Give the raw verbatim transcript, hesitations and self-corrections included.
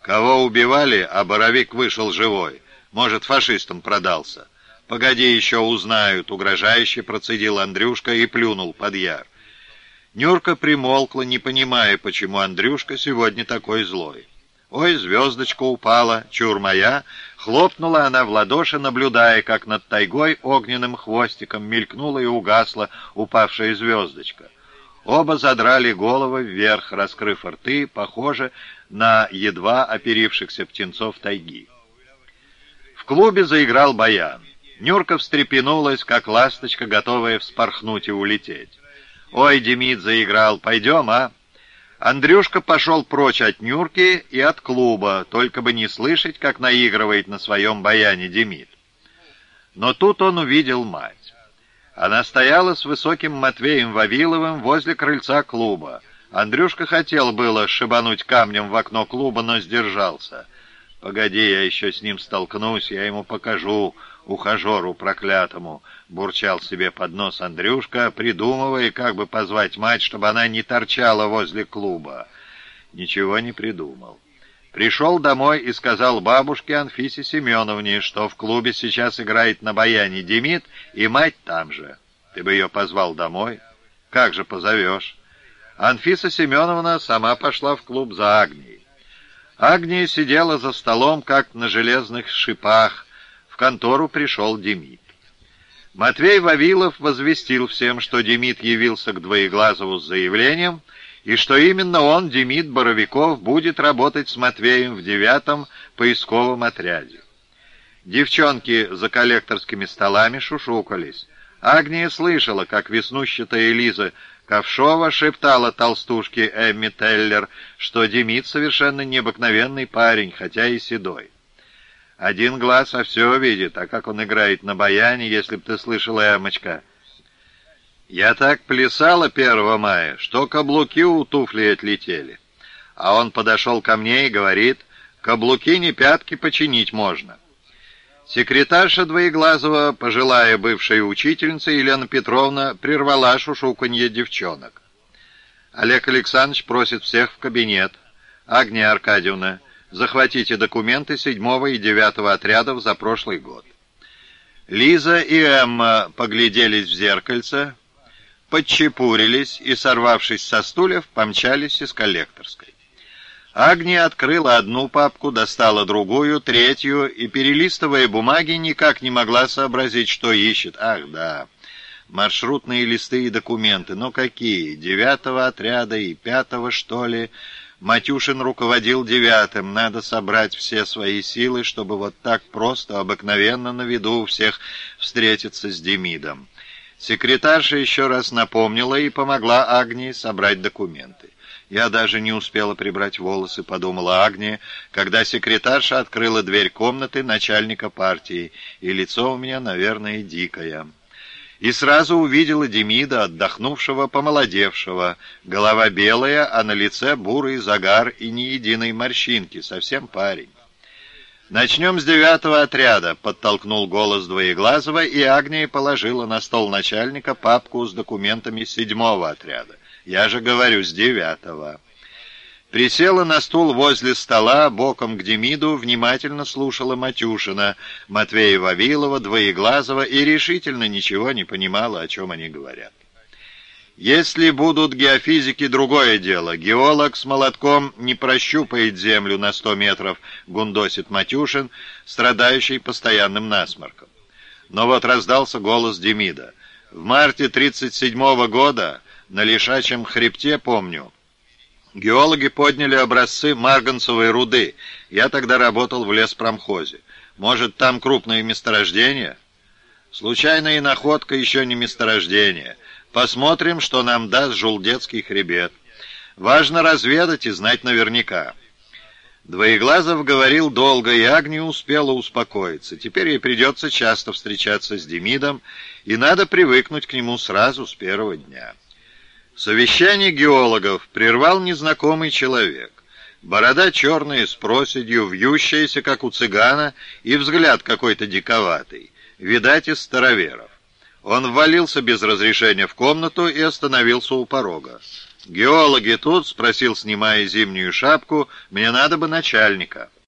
Кого убивали, а Боровик вышел живой. Может, фашистам продался. Погоди, еще узнают, угрожающе процедил Андрюшка и плюнул под яр. Нюрка примолкла, не понимая, почему Андрюшка сегодня такой злой. «Ой, звездочка упала, чур моя!» Хлопнула она в ладоши, наблюдая, как над тайгой огненным хвостиком мелькнула и угасла упавшая звездочка. Оба задрали головы вверх, раскрыв рты, похоже на едва оперившихся птенцов тайги. В клубе заиграл баян. Нюрка встрепенулась, как ласточка, готовая вспорхнуть и улететь. «Ой, Демид заиграл, пойдем, а?» Андрюшка пошел прочь от Нюрки и от клуба, только бы не слышать, как наигрывает на своем баяне Демид. Но тут он увидел мать. Она стояла с высоким Матвеем Вавиловым возле крыльца клуба. Андрюшка хотел было шибануть камнем в окно клуба, но сдержался. «Погоди, я еще с ним столкнусь, я ему покажу, ухажеру проклятому», — бурчал себе под нос Андрюшка, придумывая, как бы позвать мать, чтобы она не торчала возле клуба. Ничего не придумал. Пришел домой и сказал бабушке Анфисе Семеновне, что в клубе сейчас играет на баяне Демид, и мать там же. Ты бы ее позвал домой? Как же позовешь? Анфиса Семеновна сама пошла в клуб за Агнией. Агния сидела за столом, как на железных шипах. В контору пришел Демид. Матвей Вавилов возвестил всем, что Демид явился к Двоеглазову с заявлением, и что именно он, Демид Боровиков, будет работать с Матвеем в девятом поисковом отряде. Девчонки за коллекторскими столами шушукались. Агния слышала, как веснущатая Лиза Ковшова шептала толстушке Эмми Теллер, что Демид совершенно необыкновенный парень, хотя и седой. Один глаз а все видит, а как он играет на баяне, если б ты слышала, Эммочка. Я так плясала первого мая, что каблуки у туфли отлетели. А он подошел ко мне и говорит, каблуки не пятки починить можно. Секретарша Двоеглазова, пожилая бывшая учительница Елена Петровна, прервала шушуканье девчонок. Олег Александрович просит всех в кабинет. Агния Аркадьевна, захватите документы седьмого и девятого отрядов за прошлый год. Лиза и Эмма погляделись в зеркальце, подчепурились и, сорвавшись со стульев, помчались из коллекторской. Агния открыла одну папку, достала другую, третью, и, перелистывая бумаги, никак не могла сообразить, что ищет. Ах, да, маршрутные листы и документы. Но какие? Девятого отряда и пятого, что ли? Матюшин руководил девятым. Надо собрать все свои силы, чтобы вот так просто, обыкновенно на виду у всех встретиться с Демидом. Секретарша еще раз напомнила и помогла Агнии собрать документы. «Я даже не успела прибрать волосы», — подумала Агния, когда секретарша открыла дверь комнаты начальника партии, и лицо у меня, наверное, дикое. И сразу увидела Демида, отдохнувшего, помолодевшего, голова белая, а на лице бурый загар и ни единой морщинки, совсем парень. «Начнем с девятого отряда», — подтолкнул голос Двоеглазова, и Агния положила на стол начальника папку с документами седьмого отряда. «Я же говорю, с девятого». Присела на стул возле стола, боком к Демиду, внимательно слушала Матюшина, Матвея Вавилова, Двоеглазова и решительно ничего не понимала, о чем они говорят. «Если будут геофизики, другое дело. Геолог с молотком не прощупает землю на сто метров», — гундосит Матюшин, страдающий постоянным насморком. Но вот раздался голос Демида. «В марте тридцать седьмого года на Лишачьем хребте, помню, геологи подняли образцы марганцевой руды. Я тогда работал в леспромхозе. Может, там крупные месторождения?» «Случайная находка еще не месторождение. Посмотрим, что нам даст Жулдетский хребет. Важно разведать и знать наверняка». Двоеглазов говорил долго, и Агния успела успокоиться. Теперь ей придется часто встречаться с Демидом, и надо привыкнуть к нему сразу с первого дня. Совещание геологов прервал незнакомый человек. Борода черная, с проседью, вьющаяся, как у цыгана, и взгляд какой-то диковатый, видать, из староверов. Он ввалился без разрешения в комнату и остановился у порога. «Геологи тут?» — спросил, снимая зимнюю шапку. «Мне надо бы начальника».